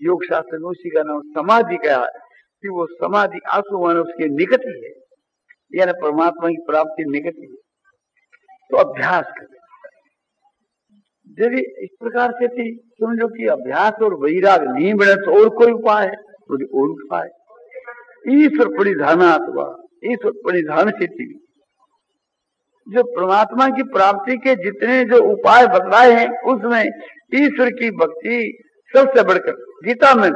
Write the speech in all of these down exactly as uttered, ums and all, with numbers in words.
योग शास्त्र में उसी का नाम समाधि का है कि वो समाधि आंसू माने उसके निकट ही है, यानी परमात्मा की प्राप्ति निकट ही है। तो अभ्यास करें। यदि इस प्रकार से थी समझो कि अभ्यास और वैराग नहीं बने तो और कोई उपाय है, तो और उपाय ईश्वर परिधानात्वा, ईश्वर परिधान से थी जो परमात्मा की प्राप्ति के जितने जो उपाय बतलाए हैं उसमें ईश्वर की भक्ति सबसे बढ़कर। गीता में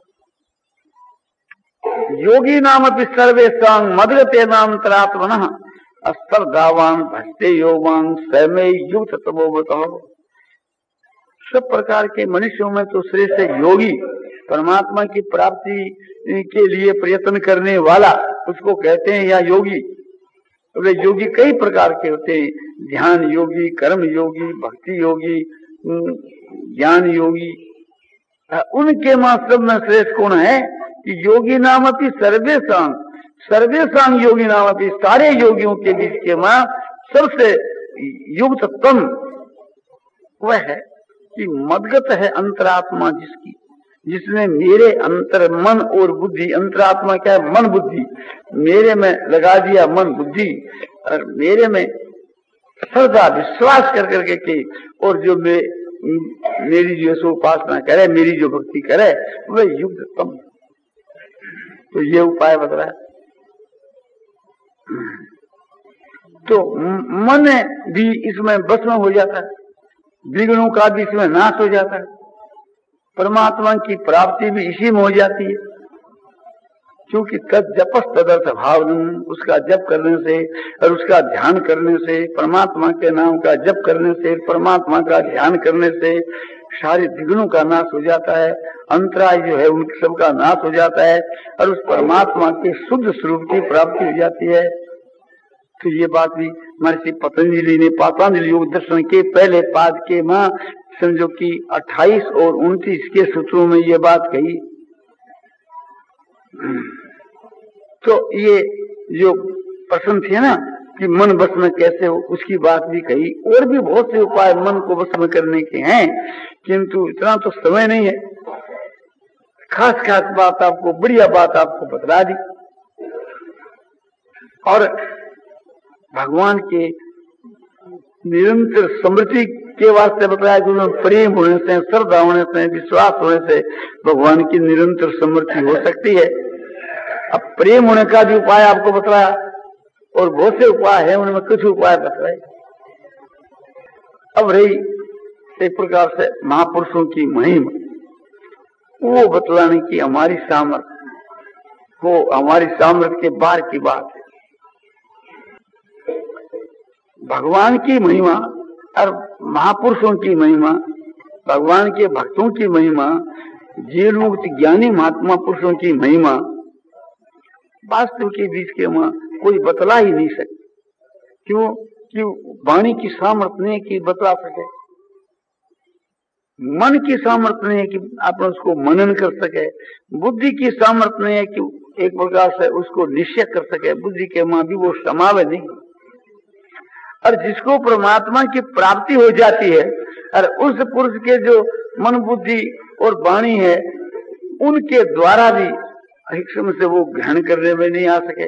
योगी नाम अपनी सर्वेशांग मदगते नाम तरात्मनः अस्पर्धावान भक्ते योगांग स्वयं युक्त तमो बताओ। सब प्रकार के मनुष्यों में तो श्रेष्ठ योगी, परमात्मा की प्राप्ति के लिए प्रयत्न करने वाला उसको कहते हैं या योगी। वे योगी कई प्रकार के होते हैं, ध्यान योगी, कर्म योगी, भक्ति योगी, ज्ञान योगी। उनके मां सब में श्रेष्ठ कौन है कि योगी नाम अपनी सर्वेशांग, सर्वेशांग योगी नाम अपनी सारे योगियों के बीच के मां सबसे युक्ततम वह है कि मदगत है अंतरात्मा जिसकी, जिसने मेरे अंतर मन और बुद्धि, अंतरात्मा क्या है मन बुद्धि, मेरे में लगा दिया मन बुद्धि और मेरे में श्रद्धा विश्वास कर करके की और जो मे, मेरी जो सो उपासना करे, मेरी जो भक्ति करे वह युक्ततम। तो ये उपाय बता रहा है। तो मन भी इसमें भस्म हो जाता है, विघ्नों का भी इसमें नाश हो जाता है, परमात्मा की प्राप्ति भी इसी में हो जाती है। क्योंकि तद जपस तदर्थ भावनम, उसका जप करने से और उसका ध्यान करने से, परमात्मा के नाम का जप करने से, परमात्मा का ध्यान करने से सारे विघ्नों का नाश हो जाता है, अंतराय जो है उन सबका नाश हो जाता है और उस परमात्मा के शुद्ध स्वरूप की प्राप्ति हो जाती है। तो ये बात भी महर्षि पतंजलि ने पातंजलि योग दर्शन के पहले पाद के मां समझो कि अट्ठाईस और उनतीस के सूत्रों में ये बात कही। तो ये जो प्रश्न थे ना कि मन बस में कैसे हो, उसकी बात भी कही। और भी बहुत से उपाय मन को बस में करने के हैं, किंतु इतना तो समय नहीं है। खास खास बात आपको, बढ़िया बात आपको बतला दी। और भगवान के निरंतर स्मृति के वास्ते बताया कि उन्हें प्रेम होने से, श्रद्धा होने से, विश्वास होने से भगवान की निरंतर स्मृति हो सकती है। अब प्रेम होने का भी उपाय आपको बताया और बहुत से उपाय है, उनमें कुछ उपाय बताए। अब रही एक प्रकार से महापुरुषों की महिमा, वो बतलाने की हमारी सामर्थ्य, वो हमारी सामर्थ्य के बाहर की बात है। भगवान की महिमा और महापुरुषों की महिमा, भगवान के भक्तों की महिमा, जीवन मुक्त ज्ञानी महात्मा पुरुषों की महिमा वास्तव के बीच के मां कोई बतला ही नहीं सकते। क्यों? क्यों? वाणी की सामर्थ्य नहीं कि बतला सके, मन की सामर्थ्य नहीं है कि आप उसको मनन कर सके, बुद्धि की सामर्थ्य नहीं है कि एक प्रकार से उसको निश्चय कर सके, बुद्धि के मां भी वो समावे नहीं। और जिसको परमात्मा की प्राप्ति हो जाती है और उस पुरुष के जो मन बुद्धि और वाणी है उनके द्वारा भी एक समय से वो ग्रहण करने में नहीं आ सके।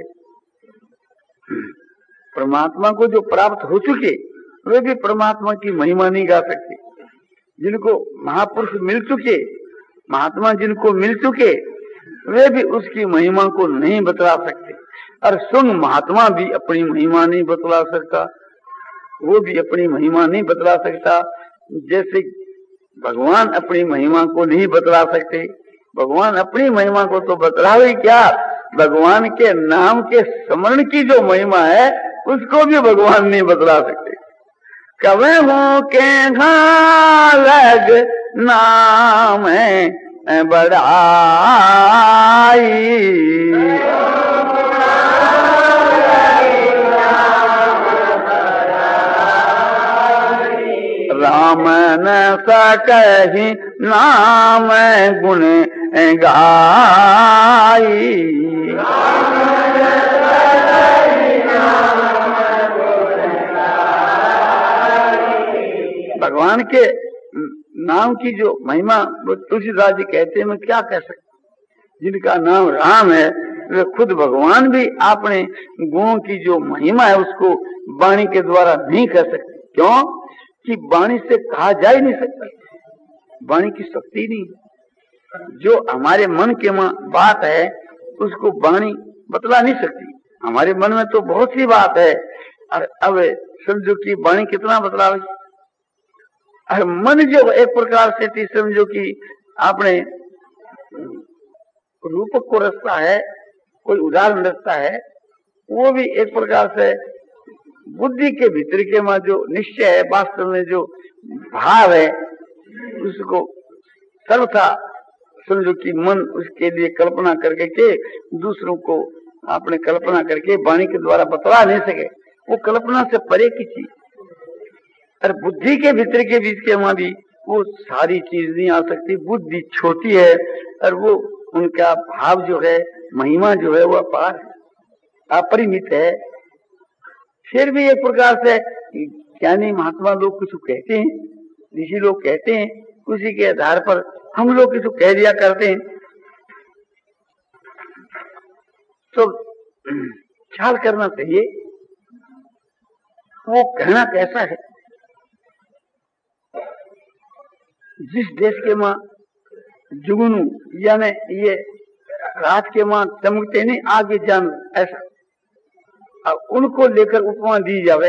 परमात्मा को जो प्राप्त हो चुके वे भी परमात्मा की महिमा नहीं गा सकते। जिनको महापुरुष मिल चुके, महात्मा जिनको मिल चुके, वे भी उसकी महिमा को नहीं बतला सकते। और स्वयं महात्मा भी अपनी महिमा नहीं बतला सकता, वो भी अपनी महिमा नहीं बतला सकता। जैसे भगवान अपनी महिमा को नहीं बतला सकते, भगवान अपनी महिमा को तो बतलावे क्या, भगवान के नाम के स्मरण की जो महिमा है उसको भी भगवान नहीं बतला सकते। कवे हो के घालग नाम है बड़ाई, राम न सकहि नाम गुण गाई। भगवान के नाम की जो महिमा वो तुलसीदास जी कहते हैं, मैं क्या कह सकता। जिनका नाम राम है वे खुद भगवान भी अपने गुणों की जो महिमा है उसको वाणी के द्वारा नहीं कह सकते। क्यों कि वाणी से कहा जा ही नहीं सकता, वाणी की शक्ति नहीं। जो हमारे मन के बात है उसको वाणी बतला नहीं सकती। हमारे मन में तो बहुत सी बात है, और अब समझो कि वाणी कितना बतलावे। और मन जो एक प्रकार से समझो कि आपने रूपक को रचता है, कोई उदाहरण रचता है, वो भी एक प्रकार से बुद्धि के भीतर के में जो निश्चय है, वास्तव में जो भाव है, उसको सर्वथा समझो कि मन उसके लिए कल्पना करके के दूसरों को आपने कल्पना करके वाणी के द्वारा बतला नहीं सके। वो कल्पना से परे की चीज, और बुद्धि के भीतर के बीच के वहां भी वो सारी चीज नहीं आ सकती। बुद्धि छोटी है और वो उनका भाव जो है, महिमा जो है, वो अपार है, अपरिमित है। फिर भी एक प्रकार से ज्ञानी महात्मा लोग कुछ कहते हैं, ऋषि लोग कहते हैं, उसी के आधार पर हम लोग कुछ कह दिया करते हैं। तो ख्याल करना चाहिए वो कहना कैसा है। जिस देश के माँ जुगनू यानी ये रात के माँ चमकते नहीं आगे जान, ऐसा अब उनको लेकर उपमा दी जावे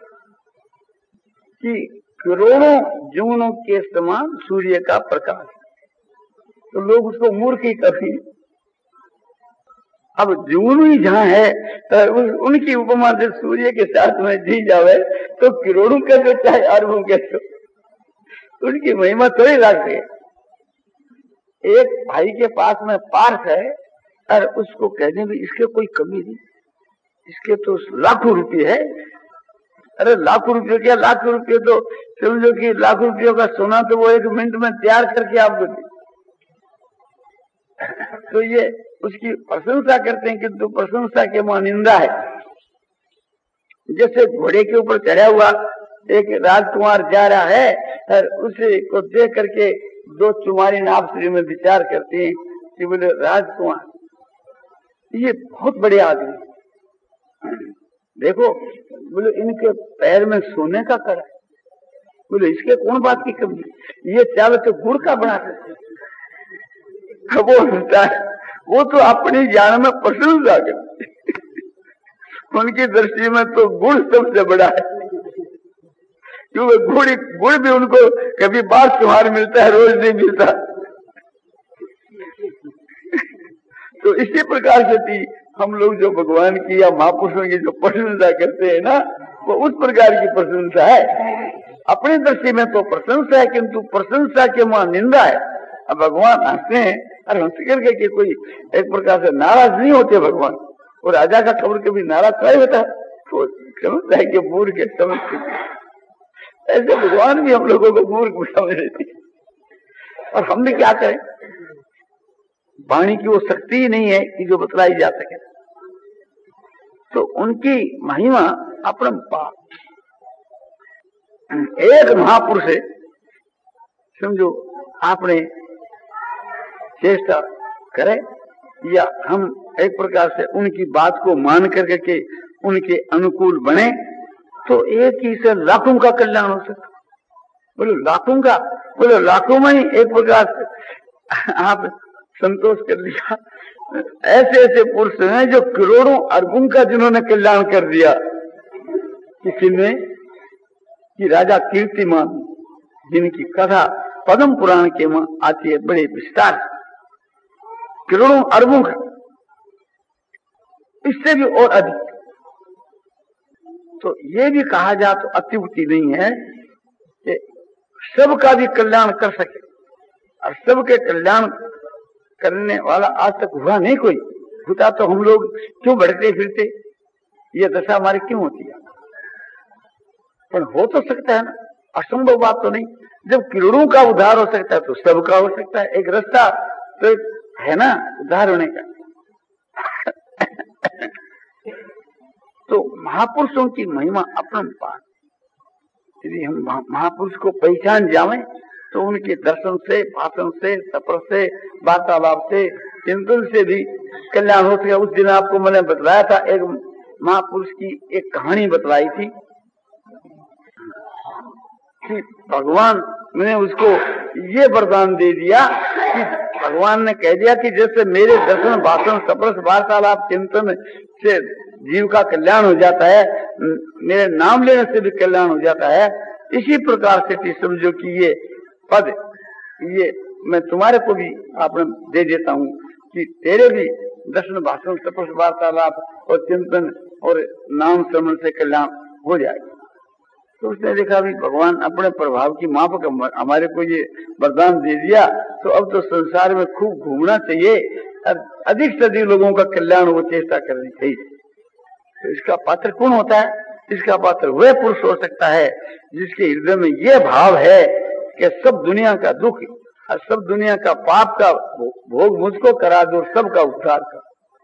कि करोड़ों जुगनों के समान सूर्य का प्रकाश, तो लोग उसको मूर्ख ही कभी। अब जुगनू ही जहाँ है तो उनकी उपमा से सूर्य के साथ में दी जावे तो करोड़ों के जो चाहे अरबों के तो उनकी महिमा थोड़ी लगती है। एक भाई के पास में पार्क है और उसको कहने में इसके कोई कमी नहीं, इसके तो लाखों रुपए है। अरे लाखों रुपए क्या, लाखों रुपए तो समझो कि लाखों रुपयों का सोना तो वो एक मिनट में तैयार करके आपको दे। तो ये उसकी प्रशंसा करते हैं, किंतु प्रशंसा के वहां निंदा है। जैसे घोड़े के ऊपर चढ़ा हुआ एक राजकुमार जा रहा है और उसे को देख करके दो चुमारी आपस में विचार करते हैं कि बोले राजकुमार ये बहुत बड़े आदमी, देखो बोले इनके पैर में सोने का कड़ा, बोले इसके कौन बात की कमी, ये चावल तो गुड़ का बना सकते। वो होता है वो तो अपनी ज्ञान में प्रशंसा करते, उनकी दृष्टि में तो गुड़ सबसे बड़ा है, क्योंकि गुड़ गुड़ भी उनको कभी बार त्योहार मिलता है, रोज नहीं मिलता। तो इसी प्रकार से थी हम लोग जो भगवान की या महापुरुषों की जो प्रशंसा करते हैं ना, वो उस प्रकार की प्रशंसा है। अपनी दृष्टि में तो प्रशंसा है, किंतु प्रशंसा के वहां निंदा है। अब भगवान हंसते हैं और हंस करके कि कोई एक प्रकार से नाराज नहीं होते भगवान, और राजा का कब्र कभी नाराज नहीं होता, तो समझता है कि मूर्ख के समझ के ऐसे भगवान भी हम लोगों को मूर्ख समझ लेते। और हमने क्या करें, वाणी की वो शक्ति ही नहीं है कि जो बतलाई जा सके। तो उनकी महिमा अपरंपार। एक महापुरुष है, समझो आपने चेष्टा करे या हम एक प्रकार से उनकी बात को मान करके के उनके अनुकूल बने, तो एक ही से लाखों का कल्याण हो सकता। बोलो लाखों का, बोलो लाखों में ही एक प्रकार से आप संतोष कर लिया। ऐसे ऐसे पुरुष हैं जो करोड़ों अरबों का जिन्होंने कल्याण कर दिया। किसी ने कि राजा कीर्तिमान, जिनकी कथा पद्म पुराण के में आती है बड़े विस्तार, करोड़ों अरबों का, इससे भी और अधिक। तो ये भी कहा जा तो अत्युक्ति नहीं है कि सबका भी कल्याण कर सके, और सबके कल्याण करने वाला आज तक हुआ नहीं कोई। होता तो हम लोग क्यों भटकते फिरते, ये दशा हमारी क्यों होती है। पर हो तो सकता है ना, असंभव बात तो नहीं। जब करोड़ों का उद्धार हो सकता है तो सबका हो सकता है। एक रास्ता तो है ना उद्धार होने का। तो महापुरुषों की महिमा अपरंपार। यदि हम महापुरुष को पहचान जाएं तो उनके दर्शन से, भाषण से, सफर से, वार्तालाप से, चिंतन से भी कल्याण हो सके। उस दिन आपको मैंने बतलाया था, एक महापुरुष की एक कहानी बतलाई थी कि भगवान ने उसको ये वरदान दे दिया कि भगवान ने कह दिया कि जैसे मेरे दर्शन, भाषण, सफर, वार्तालाप, चिंतन से जीव का कल्याण हो जाता है, मेरे नाम लेने से भी कल्याण हो जाता है, इसी प्रकार से समझो कि ये पद, ये मैं तुम्हारे को भी आपने दे देता हूँ कि तेरे भी दर्शन, भाषण, सफर, वार्तालाप और चिंतन और नाम श्रवण से कल्याण हो जाएगा। तो उसने देखा भी भगवान अपने प्रभाव की माप हमारे को ये वरदान दे दिया, तो अब तो संसार में खूब घूमना चाहिए, अधिक से अधिक लोगों का कल्याण हो चेष्टा करनी चाहिए। तो इसका पात्र कौन होता है? इसका पात्र वह पुरुष हो सकता है जिसके हृदय में यह भाव है कि सब दुनिया का दुख और सब दुनिया का पाप का भोग मुझको करा दो, सबका उद्धार कर।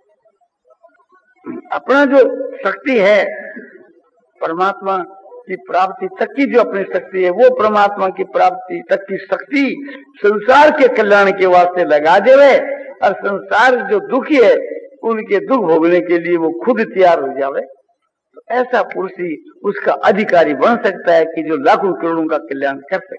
अपना जो शक्ति है परमात्मा की प्राप्ति तक की, जो अपनी शक्ति है वो परमात्मा की प्राप्ति तक की शक्ति संसार के कल्याण के वास्ते लगा देवे, और संसार जो दुखी है उनके दुख भोगने के लिए वो खुद तैयार हो जावे। तो ऐसा पुरुष ही उसका अधिकारी बन सकता है कि जो लाखों करोड़ों का कल्याण कर सके।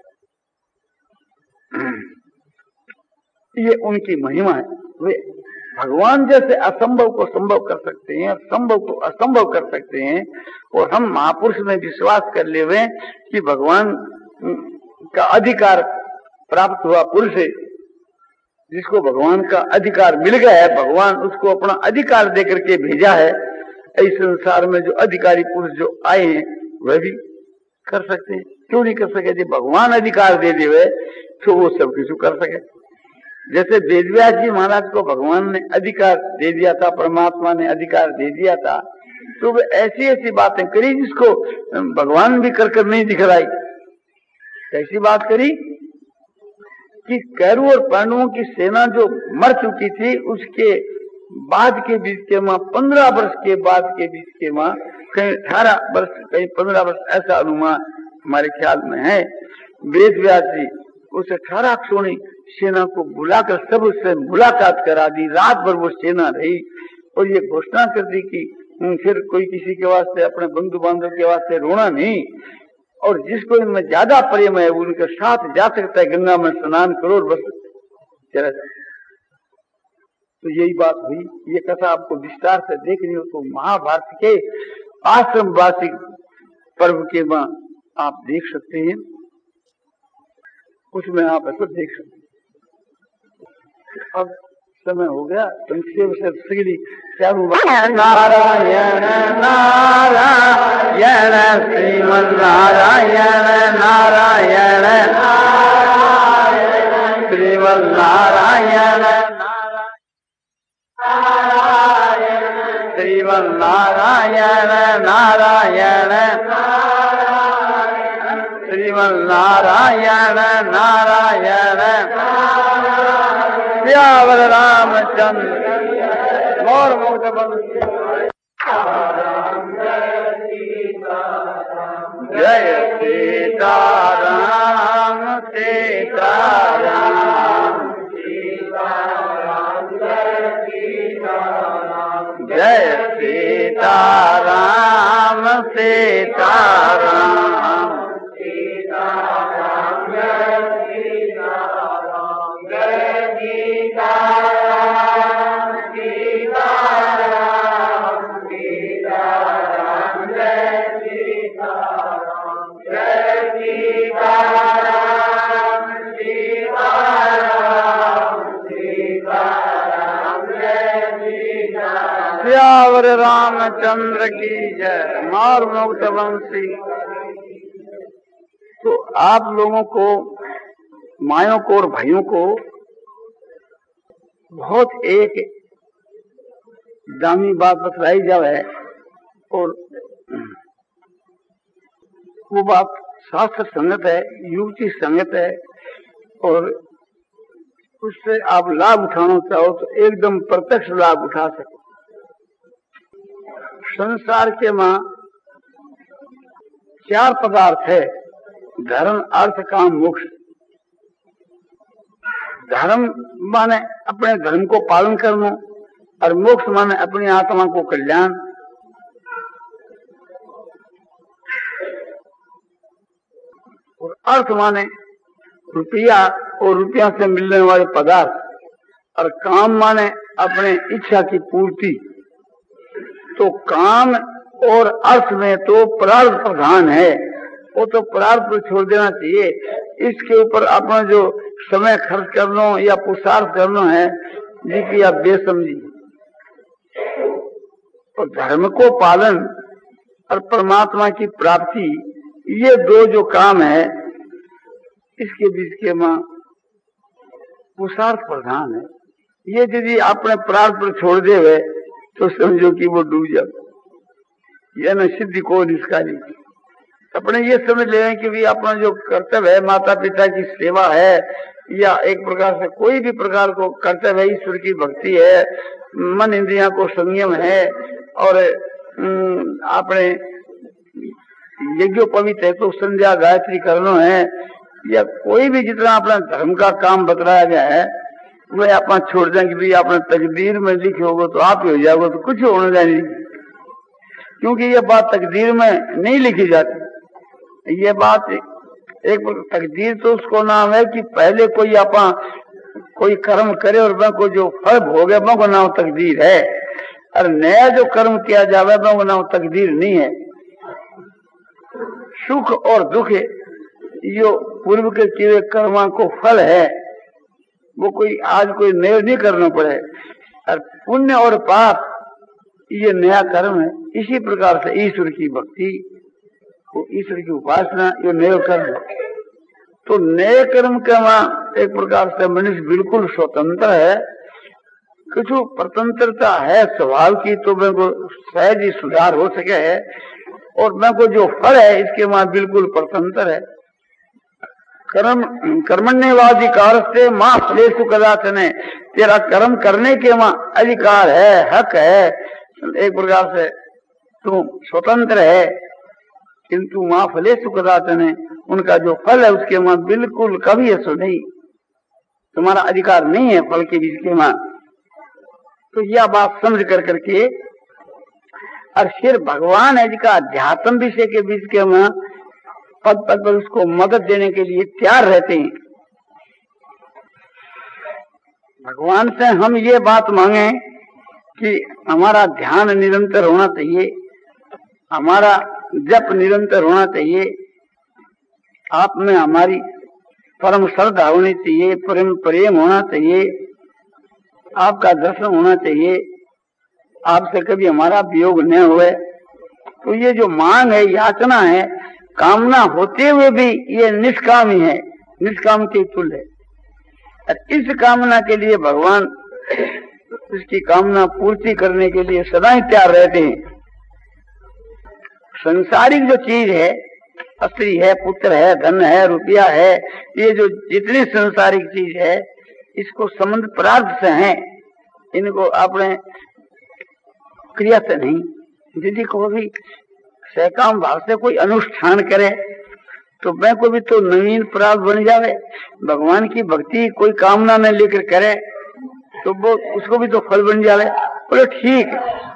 ये उनकी महिमा है। वे भगवान जैसे असंभव को संभव कर सकते हैं, संभव को असंभव कर सकते हैं, और हम महापुरुष में विश्वास कर ले हुए कि भगवान का अधिकार प्राप्त हुआ पुरुष है, जिसको भगवान का अधिकार मिल गया है, भगवान उसको अपना अधिकार देकर के भेजा है। इस संसार में जो अधिकारी पुरुष जो आए हैं वह भी कर सकते हैं, क्यों नहीं कर सके? जब भगवान अधिकार दे दिए तो वो सब कुछ कर सके। जैसे वेदव्यास जी महाराज को भगवान ने अधिकार दे दिया था, परमात्मा ने अधिकार दे दिया था, तो वे ऐसी ऐसी बातें करी जिसको भगवान भी कर कर नहीं दिखलाई। ऐसी बात करी कि कौरव और पांडवों की सेना जो मर चुकी थी, उसके बाद के बीच के मां पंद्रह वर्ष के बाद के बीच के मां कहीं अठारह वर्ष कहीं पंद्रह वर्ष, ऐसा अनुमान हमारे ख्याल में है। वेद व्यास जी उस अठारह क्षोणी सेना को बुलाकर सब उससे मुलाकात करा दी। रात भर वो सेना रही और ये घोषणा कर दी कि फिर कोई किसी के वास्ते, अपने बंधु बांधव के वास्ते रोना नहीं, और जिसको इनमें ज्यादा प्रेम है वो उनके साथ जा सकता है, गंगा में स्नान करो और बस चला जाए। तो यही बात हुई। ये कथा आपको विस्तार से देखनी हो तो महाभारत के आश्रम वार्षिक पर्व के मां आप देख सकते हैं, उसमें आप ऐसा देख सकते हैं। अब समय हो गया, संक्षेप से सगली नारायण नारायण श्रीमन नारायण नारायण श्रीमन नारायण श्रीमन नारायण नारायण श्रीमन नारायण नारायण सियावर रामचंद्र मोर मुक्त जय सीताराम सीताराम जय सीताराम सीताराम सियावर रामचंद्र की जय। मार मुक्त वंशी। तो आप लोगों को, मायों को और भाइयों को बहुत एक दामी बात बतलाई जाए, और वो बात शास्त्र संगत है, युक्ति संगत है, और उससे आप लाभ उठाना चाहो तो एकदम प्रत्यक्ष लाभ उठा सको। संसार के मां चार पदार्थ है, धर्म अर्थ काम मोक्ष। धर्म माने अपने धर्म को पालन करना और मोक्ष माने अपनी आत्मा को कल्याण। और अर्थ माने रुपया और रुपया से मिलने वाले पदार्थ, और काम माने अपने इच्छा की पूर्ति। तो काम और अर्थ में तो प्रारब्ध प्रधान है, वो तो प्रारब्ध को छोड़ देना चाहिए। इसके ऊपर अपना जो समय खर्च करना या पुरुषार्थ करना है जिसकी आप बेसमझी। और धर्म को पालन और परमात्मा की प्राप्ति, ये दो जो काम है इसके बीच के मां पुरुषार्थ प्रधान है। ये यदि अपने प्रार्थ पर छोड़ देवे तो समझो कि वो डूब जाए। यह न सिद्धि को निष्कारी। अपने ये समझ ले कि भी अपना जो कर्तव्य है माता पिता की सेवा है या एक प्रकार से कोई भी प्रकार को कर्तव्य है, ईश्वर की भक्ति है, मन इंद्रियों को संयम है और अपने यज्ञोपवीत है तो संध्या गायत्री करना है, या कोई भी जितना अपना धर्म का काम बतलाया गया है वह अपना छोड़ दें कि भाई अपने तकदीर में लिखे होगा तो आप ही हो जाओगे, तो कुछ होने जाए। क्योंकि ये बात तकदीर में नहीं लिखी जाती। ये बात एक तकदीर तो उसको नाम है कि पहले कोई अपना कोई कर्म करे और वह को जो फल भोगे वह को नाम तकदीर है, और नया जो कर्म किया जावे वह को नाम तकदीर नहीं है। सुख और दुख यो पूर्व के किए कर्मा को फल है, वो कोई आज कोई नया नहीं करना पड़े। और पुण्य और पाप ये नया कर्म है। इसी प्रकार से ईश्वर की भक्ति, ईश्वर की उपासना ये नया कर्म है। तो नए कर्म के वहां एक प्रकार से मनुष्य बिल्कुल स्वतंत्र है। कुछ स्वतंत्रता है स्वभाव की तो मैं को सहज ही सुधार हो सके है, और मैं को जो फल है इसके वहां बिल्कुल स्वतंत्र है। कर्म कर्मण्यवाधिकार से मां फलेषु कदाचन, तेरा कर्म करने के वहां अधिकार है, हक है, एक प्रकार से तू स्वतंत्र है। किंतु मां फलेषु कदाचन, उनका जो फल है उसके वहां बिल्कुल कभी ऐसा नहीं, तुम्हारा अधिकार नहीं है फल के बीच के वहां। तो यह बात समझ कर करके और फिर भगवान है जिसका अध्यात्म विषय के बीच के वहां पद पद पर उसको मदद देने के लिए तैयार रहते हैं। भगवान से हम ये बात मांगे कि हमारा ध्यान निरंतर होना चाहिए, हमारा जप निरंतर होना चाहिए, आप में हमारी परम श्रद्धा होनी चाहिए, प्रेम प्रेम होना चाहिए, आपका दर्शन होना चाहिए, आपसे कभी हमारा वियोग न हुए। तो ये जो मांग है, याचना है, कामना होते हुए भी ये निष्काम ही है, निष्काम के तुल्य है। और इस कामना के लिए भगवान इसकी कामना पूर्ति करने के लिए सदा ही तैयार रहते हैं। संसारिक जो चीज है, स्त्री है, पुत्र है, धन है, रुपया है, ये जो जितनी संसारिक चीज है इसको संबंध प्रार्थ से है, इनको अपने क्रिया से नहीं। यदि को भी सकाम भाव से कोई अनुष्ठान करे तो मैं को भी तो नवीन प्राप्त बन जावे। भगवान की भक्ति कोई कामना न लेकर करे तो वो उसको भी तो फल बन जावे। बोले ठीक,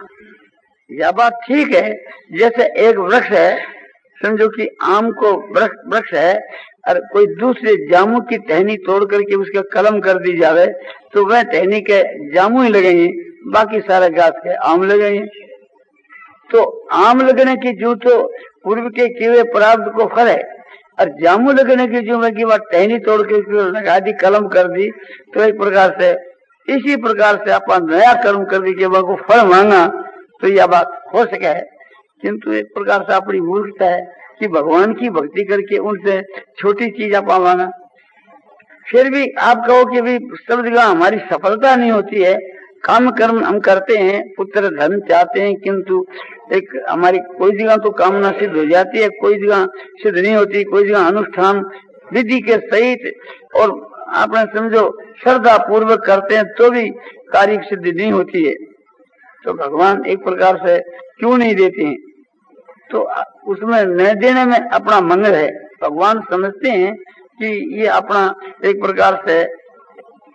यह बात ठीक है। जैसे एक वृक्ष है, समझो कि आम को वृक्ष है और कोई दूसरे जामू की टहनी तोड़ करके उसका कलम कर दी जावे तो वह टहनी के जामू ही लगेंगे, बाकी सारे घास के आम लगेंगे। तो आम लगने की जो तो पूर्व के किए प्राप्त को फल है, और जामू लगने की जो में की बात टहनी तोड़ के लगा दी, कलम कर दी, तो एक प्रकार से इसी प्रकार से अपन नया कर्म कर दी के को फल मांगा तो यह बात हो सके है। किंतु एक प्रकार से अपनी मूर्खता है कि भगवान की भक्ति करके उनसे छोटी चीज आप मांगा। फिर भी आप कहो कि भी सब जगह हमारी सफलता नहीं होती है, काम कर्म हम करते हैं, पुत्र धन चाहते हैं, किंतु एक हमारी कोई जगह तो कामना सिद्ध हो जाती है, कोई जगह सिद्ध नहीं होती, कोई जगह अनुष्ठान विधि के सहित और आपने समझो श्रद्धा पूर्वक करते हैं तो भी कार्य सिद्धि नहीं होती है। तो भगवान एक प्रकार से क्यों नहीं देते हैं? तो उसमें न देने में अपना मंगल है। भगवान समझते हैं कि ये अपना एक प्रकार से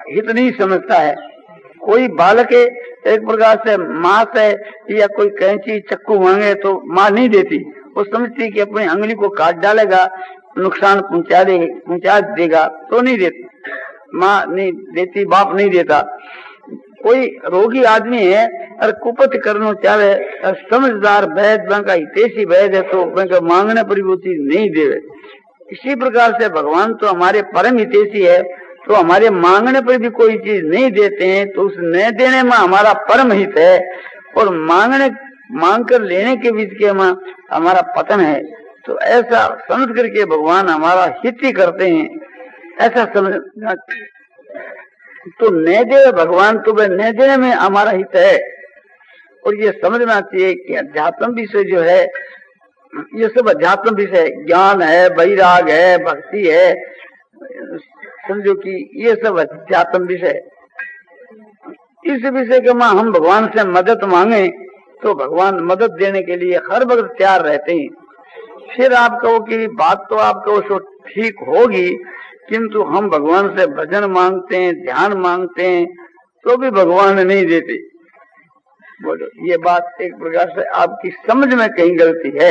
हित नहीं समझता है। कोई बालक है एक प्रकार से मांस है या कोई कैंची चक्कू मांगे तो मां नहीं देती, वो समझती कि अपनी अंगुली को काट डालेगा, नुकसान पहुंचा दे पहुंचा देगा तो नहीं देती, माँ नहीं देती, बाप नहीं देता। कोई रोगी आदमी है और कुपथ करना चाहे और समझदार वैद का हितेशी वैद है तो उनका मांगने पर भी वो चीज नहीं देवे। इसी प्रकार से भगवान तो हमारे परम हितेशी है, तो हमारे मांगने पर भी कोई चीज नहीं देते हैं तो उस न देने में हमारा परम हित है, और मांगने मांग कर लेने के बीच के में हमारा पतन है। तो ऐसा समझ करके भगवान हमारा हित ही करते हैं, ऐसा समझना। तो न दे भगवान तो वह न देने में हमारा हित है। और ये समझना चाहिए कि अध्यात्म विषय जो है ये सब अध्यात्म विषय, ज्ञान है, वैराग है, भक्ति है, समझो कि ये सब अध्यात्म विषय। इस विषय के में हम भगवान से मदद मांगे तो भगवान मदद देने के लिए हर वक्त तैयार रहते हैं। फिर आप कहो कि बात तो आप कहो सो ठीक होगी, किंतु हम भगवान से भजन मांगते हैं, ध्यान मांगते हैं तो भी भगवान नहीं देते। बोलो, ये बात एक प्रकार से आपकी समझ में कहीं गलती है।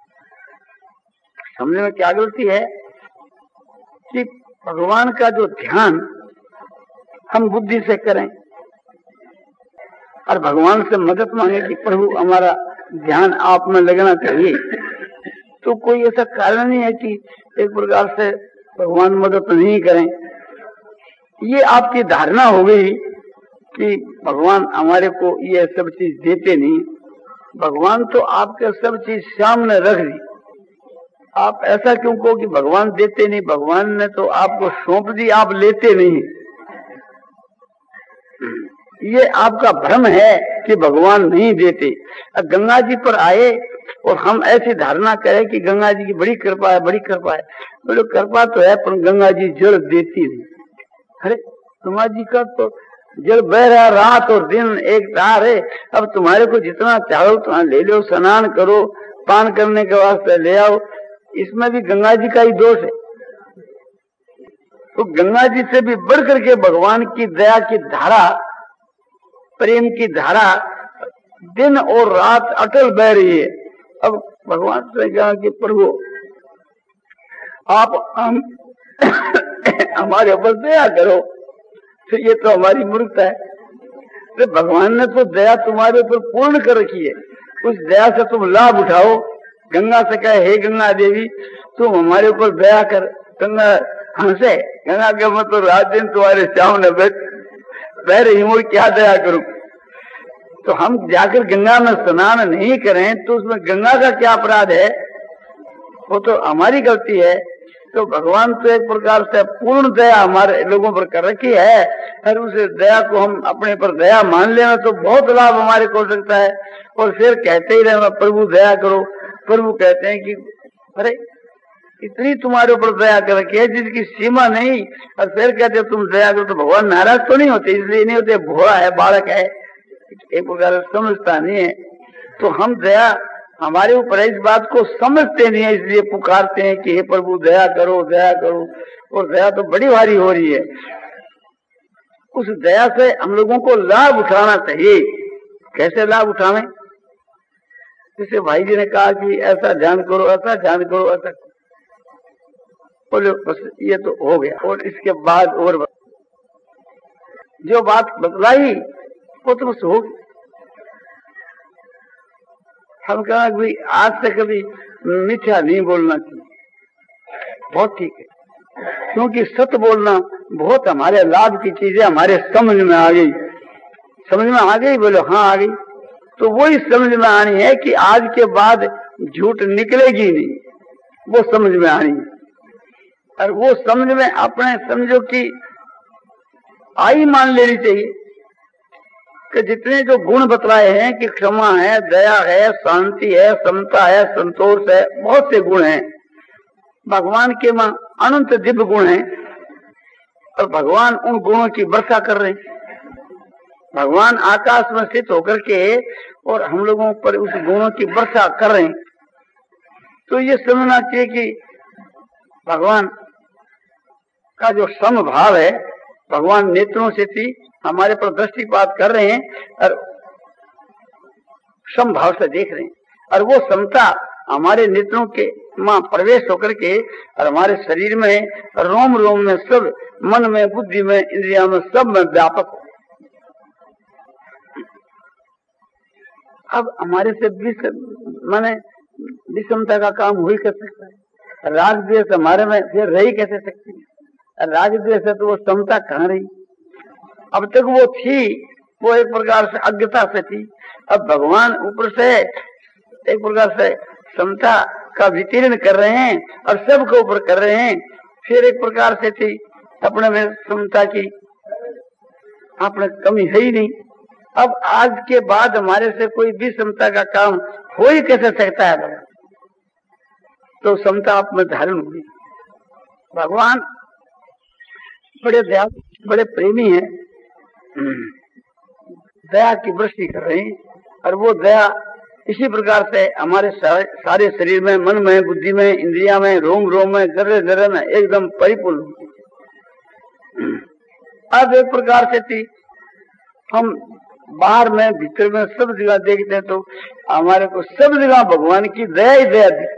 समझ में क्या गलती है कि भगवान का जो ध्यान हम बुद्धि से करें और भगवान से मदद मांगे कि प्रभु हमारा ध्यान आप में लगना चाहिए, तो कोई ऐसा कारण नहीं है कि एक प्रकार से भगवान मदद नहीं करें। ये आपकी धारणा हो गई कि भगवान हमारे को ये सब चीज देते नहीं। भगवान तो आपके सब चीज सामने रख दी, आप ऐसा क्यों कहो कि भगवान देते नहीं? भगवान ने तो आपको सौंप दी, आप लेते नहीं। ये आपका भ्रम है कि भगवान नहीं देते। गंगा जी पर आए और हम ऐसी धारणा करें कि गंगा जी की बड़ी कृपा है, बड़ी कृपा है। बोलो कृपा तो है पर गंगा जी जल देती नहीं। अरे गंगा जी का तो जल बह रहा रात और दिन एक तार है, अब तुम्हारे को जितना चाहो तो ले लो, स्नान करो, पान करने के वास्ते ले आओ, इसमें भी गंगा जी का ही दोष है। तो गंगा जी से भी बढ़ करके भगवान की दया की धारा, प्रेम की धारा दिन और रात अटल बह रही है। अब भगवान से कहा कि प्रभु आप हम हमारे ऊपर दया करो, तो ये तो हमारी मूर्खता है। तो भगवान ने तो दया तुम्हारे ऊपर पूर्ण कर रखी है, उस दया से तुम लाभ उठाओ। गंगा से कहे हे गंगा देवी तुम हमारे ऊपर दया कर। गंगा हंसे, गंगा के मैं तो रात दिन तुम्हारे सामने बह रही हूँ, क्या दया करूं? तो हम जाकर गंगा में स्नान नहीं करें तो उसमें गंगा का क्या अपराध है? वो तो हमारी गलती है। तो भगवान तो एक प्रकार से पूर्ण दया हमारे लोगों पर कर रखी है, और उस दया को हम अपने पर दया मान लेना तो बहुत लाभ हमारे को हो सकता है। और फिर कहते ही रहे प्रभु दया करो। प्रभु कहते हैं कि अरे इतनी तुम्हारे ऊपर दया कर रखी है जिसकी सीमा नहीं, और फिर कहते तुम दया करो। तो भगवान नाराज तो नहीं होते, इसलिए नहीं होते, भोला है, बालक है, एक प्रकार समझता नहीं है। तो हम दया हमारे ऊपर इस बात को समझते नहीं है, इसलिए पुकारते हैं कि हे प्रभु दया करो, दया करो। और दया तो बड़ी भारी हो रही है। उस दया से हम लोगों को लाभ उठाना चाहिए। कैसे लाभ उठावें? जैसे भाई जी ने कहा कि ऐसा ध्यान करो, ऐसा ध्यान करो, ऐसा बोलो, बस ये तो हो गया। और इसके बाद और जो बात बतलाई वो तो बस हो गई। हम कहा कि आज से कभी मिथ्या नहीं बोलना चाहिए, बहुत ठीक है, क्योंकि सत्य बोलना बहुत हमारे लाभ की चीजें हमारे समझ में आ गई। समझ में आ गई? बोलो हाँ आ गई। तो वही समझ में आनी है कि आज के बाद झूठ निकलेगी नहीं, वो समझ में आनी है। और वो समझ में अपने समझो कि आई मान लेनी चाहिए कि जितने जो गुण बतलाए हैं कि क्षमा है, दया है, शांति है, समता है, संतोष है, बहुत से गुण हैं। भगवान के मां अनंत दिव्य गुण हैं और भगवान उन गुणों की वर्षा कर रहे हैं। भगवान आकाश में स्थित होकर के और हम लोगों पर उस गुणों की वर्षा कर रहे हैं। तो ये समझना चाहिए कि भगवान का जो समभाव है भगवान नेत्रों से थी हमारे पर दृष्टिपात कर रहे हैं और समभाव से देख रहे हैं, और वो समता हमारे नेत्रों के मां प्रवेश होकर के और हमारे शरीर में, रोम रोम में, सब मन में, बुद्धि में, इंद्रिया में, सब में व्यापक हो। अब हमारे से माने विषमता का काम हो ही कर सकता है। राग द्वेष हमारे में फिर रही कैसे सकती है? राग द्वेष है तो वो समता कहाँ रही? अब तक वो थी, वो एक प्रकार से अज्ञता से थी। अब भगवान ऊपर से एक प्रकार से समता का वितीर्ण कर रहे हैं और सबके ऊपर कर रहे हैं। फिर एक प्रकार से थी अपने में समता की अपने कमी है ही नहीं। अब आज के बाद हमारे से कोई भी समता का काम हो ही कैसे सकता है? तो समता आप में धारण हुई। भगवान बड़े दया, बड़े प्रेमी हैं, दया की वृष्टि कर रहे हैं, और वो दया इसी प्रकार से हमारे सारे शरीर में, मन में, बुद्धि में, इंद्रिया में, रोम रोम में, जर्रे जर्रे में एकदम परिपूर्ण। अब एक प्रकार से थी हम बाहर में, भीतर में, सब जगह देखते हैं तो हमारे को सब जगह भगवान की दया ही दया दी,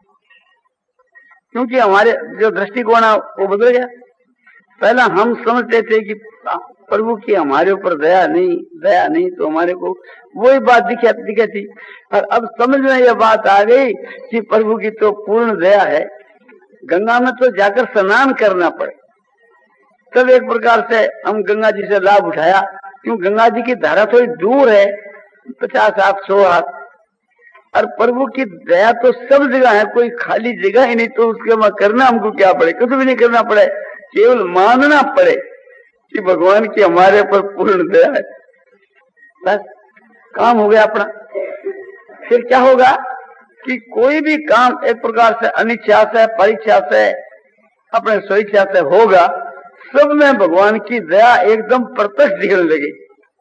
क्योंकि हमारे जो दृष्टिकोण है वो बदल गया। पहला हम समझते थे कि प्रभु की हमारे ऊपर दया नहीं, दया नहीं, तो हमारे को वही बात दिखे दिखे थी। और अब समझ में यह बात आ गई कि प्रभु की तो पूर्ण दया है। गंगा में तो जाकर स्नान करना पड़े, तब एक प्रकार से हम गंगा जी से लाभ उठाया, क्यों गंगा जी की धारा थोड़ी दूर है, पचास हाथ सौ हाथ, और प्रभु की दया तो सब जगह है, कोई खाली जगह ही नहीं। तो उसके वहां करना हमको क्या पड़े? कुछ भी नहीं करना पड़े, केवल मानना पड़े कि भगवान की हमारे पर पूर्ण दया है, बस काम हो गया अपना। फिर क्या होगा कि कोई भी काम एक प्रकार से अनिच्छा से, परीक्षा से, अपने स्वेच्छा से होगा, सब में भगवान की दया एकदम प्रत्यक्ष दिखने लगी।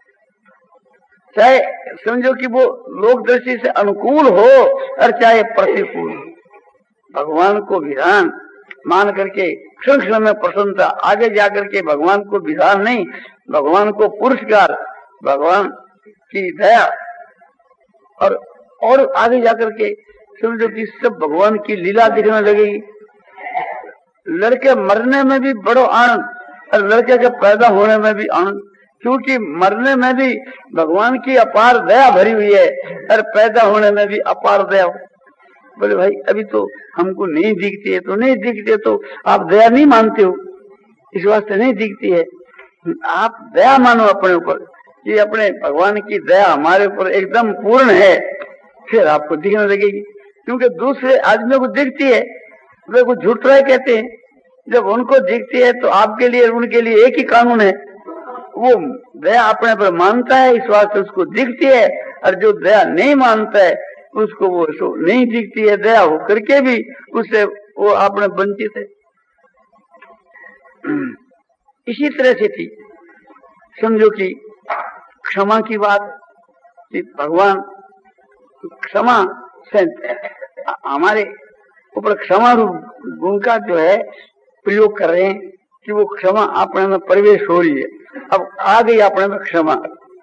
चाहे समझो कि वो लोक दृष्टि से अनुकूल हो और चाहे प्रतिकूल, भगवान को विधान मान करके क्षण क्षण में प्रसन्नता, आगे जाकर के भगवान को विधान नहीं, भगवान को पुरस्कार, भगवान की दया, और और आगे जाकर के समझो कि सब भगवान की लीला दिखने लगेगी। लड़के मरने में भी बड़ो आनंद और लड़के के पैदा होने में भी आनंद, क्योंकि मरने में भी भगवान की अपार दया भरी हुई है और पैदा होने में भी अपार दया। बोले भाई अभी तो हमको नहीं दिखती है, तो नहीं दिखती है तो आप दया नहीं मानते हो, इस वास्ते नहीं दिखती है। आप दया मानो अपने ऊपर कि अपने भगवान की दया हमारे ऊपर एकदम पूर्ण है, फिर आपको दिखने लगेगी। क्योंकि दूसरे आदमियों को दिखती है, वे कुछ झूठ रहे कहते हैं, जब उनको दिखती है तो आपके लिए उनके लिए एक ही कानून है, वो दया अपने पर मानता है, इस वास्ते उसको दिखती है, और जो दया नहीं मानता है उसको वो नहीं दिखती है, दया हो करके भी उससे वो अपने वंचित है। इसी तरह से थी समझो कि क्षमा की बात, कि भगवान क्षमा से हमारे ऊपर क्षमा रूप गुण का जो है प्रयोग कर रहे हैं कि वो क्षमा अपने में प्रवेश हो रही है। अब आ गई अपने में क्षमा।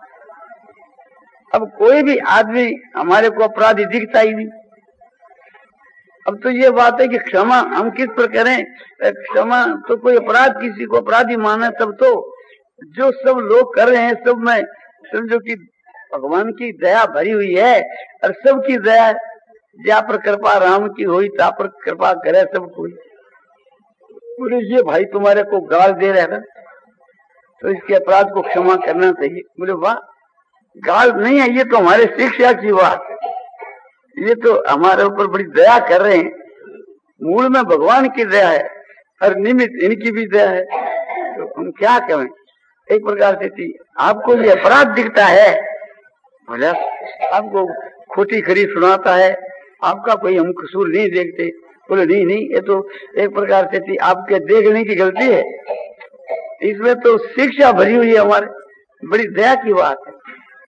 अब कोई भी आदमी हमारे को अपराधी दिखता ही नहीं। अब तो ये बात है कि क्षमा हम किस पर करें? क्षमा तो कोई अपराध किसी को अपराधी माने, तब तो जो सब लोग कर रहे हैं सब में समझो कि भगवान की दया भरी हुई है, और सबकी दया जा पर कृपा राम की हुई ता पर कृपा करे सब कोई। बोले ये भाई तुम्हारे को गाल दे रहे हैं तो इसके अपराध को क्षमा करना चाहिए। बोले वाह, गाल नहीं है, ये तो हमारे शिक्षा की बात है, ये तो हमारे ऊपर बड़ी दया कर रहे हैं। मूल में भगवान की दया है और निमित्त इनकी भी दया है, तो हम क्या करें? एक प्रकार से थी आपको ये अपराध दिखता है, बोला आपको खोटी खरी सुनाता है, आपका कोई हम कसूर नहीं देखते। बोले नहीं नहीं, ये तो एक प्रकार से थी आपके देखने की गलती है, इसमें तो शिक्षा भरी हुई है हमारे, बड़ी दया की बात है।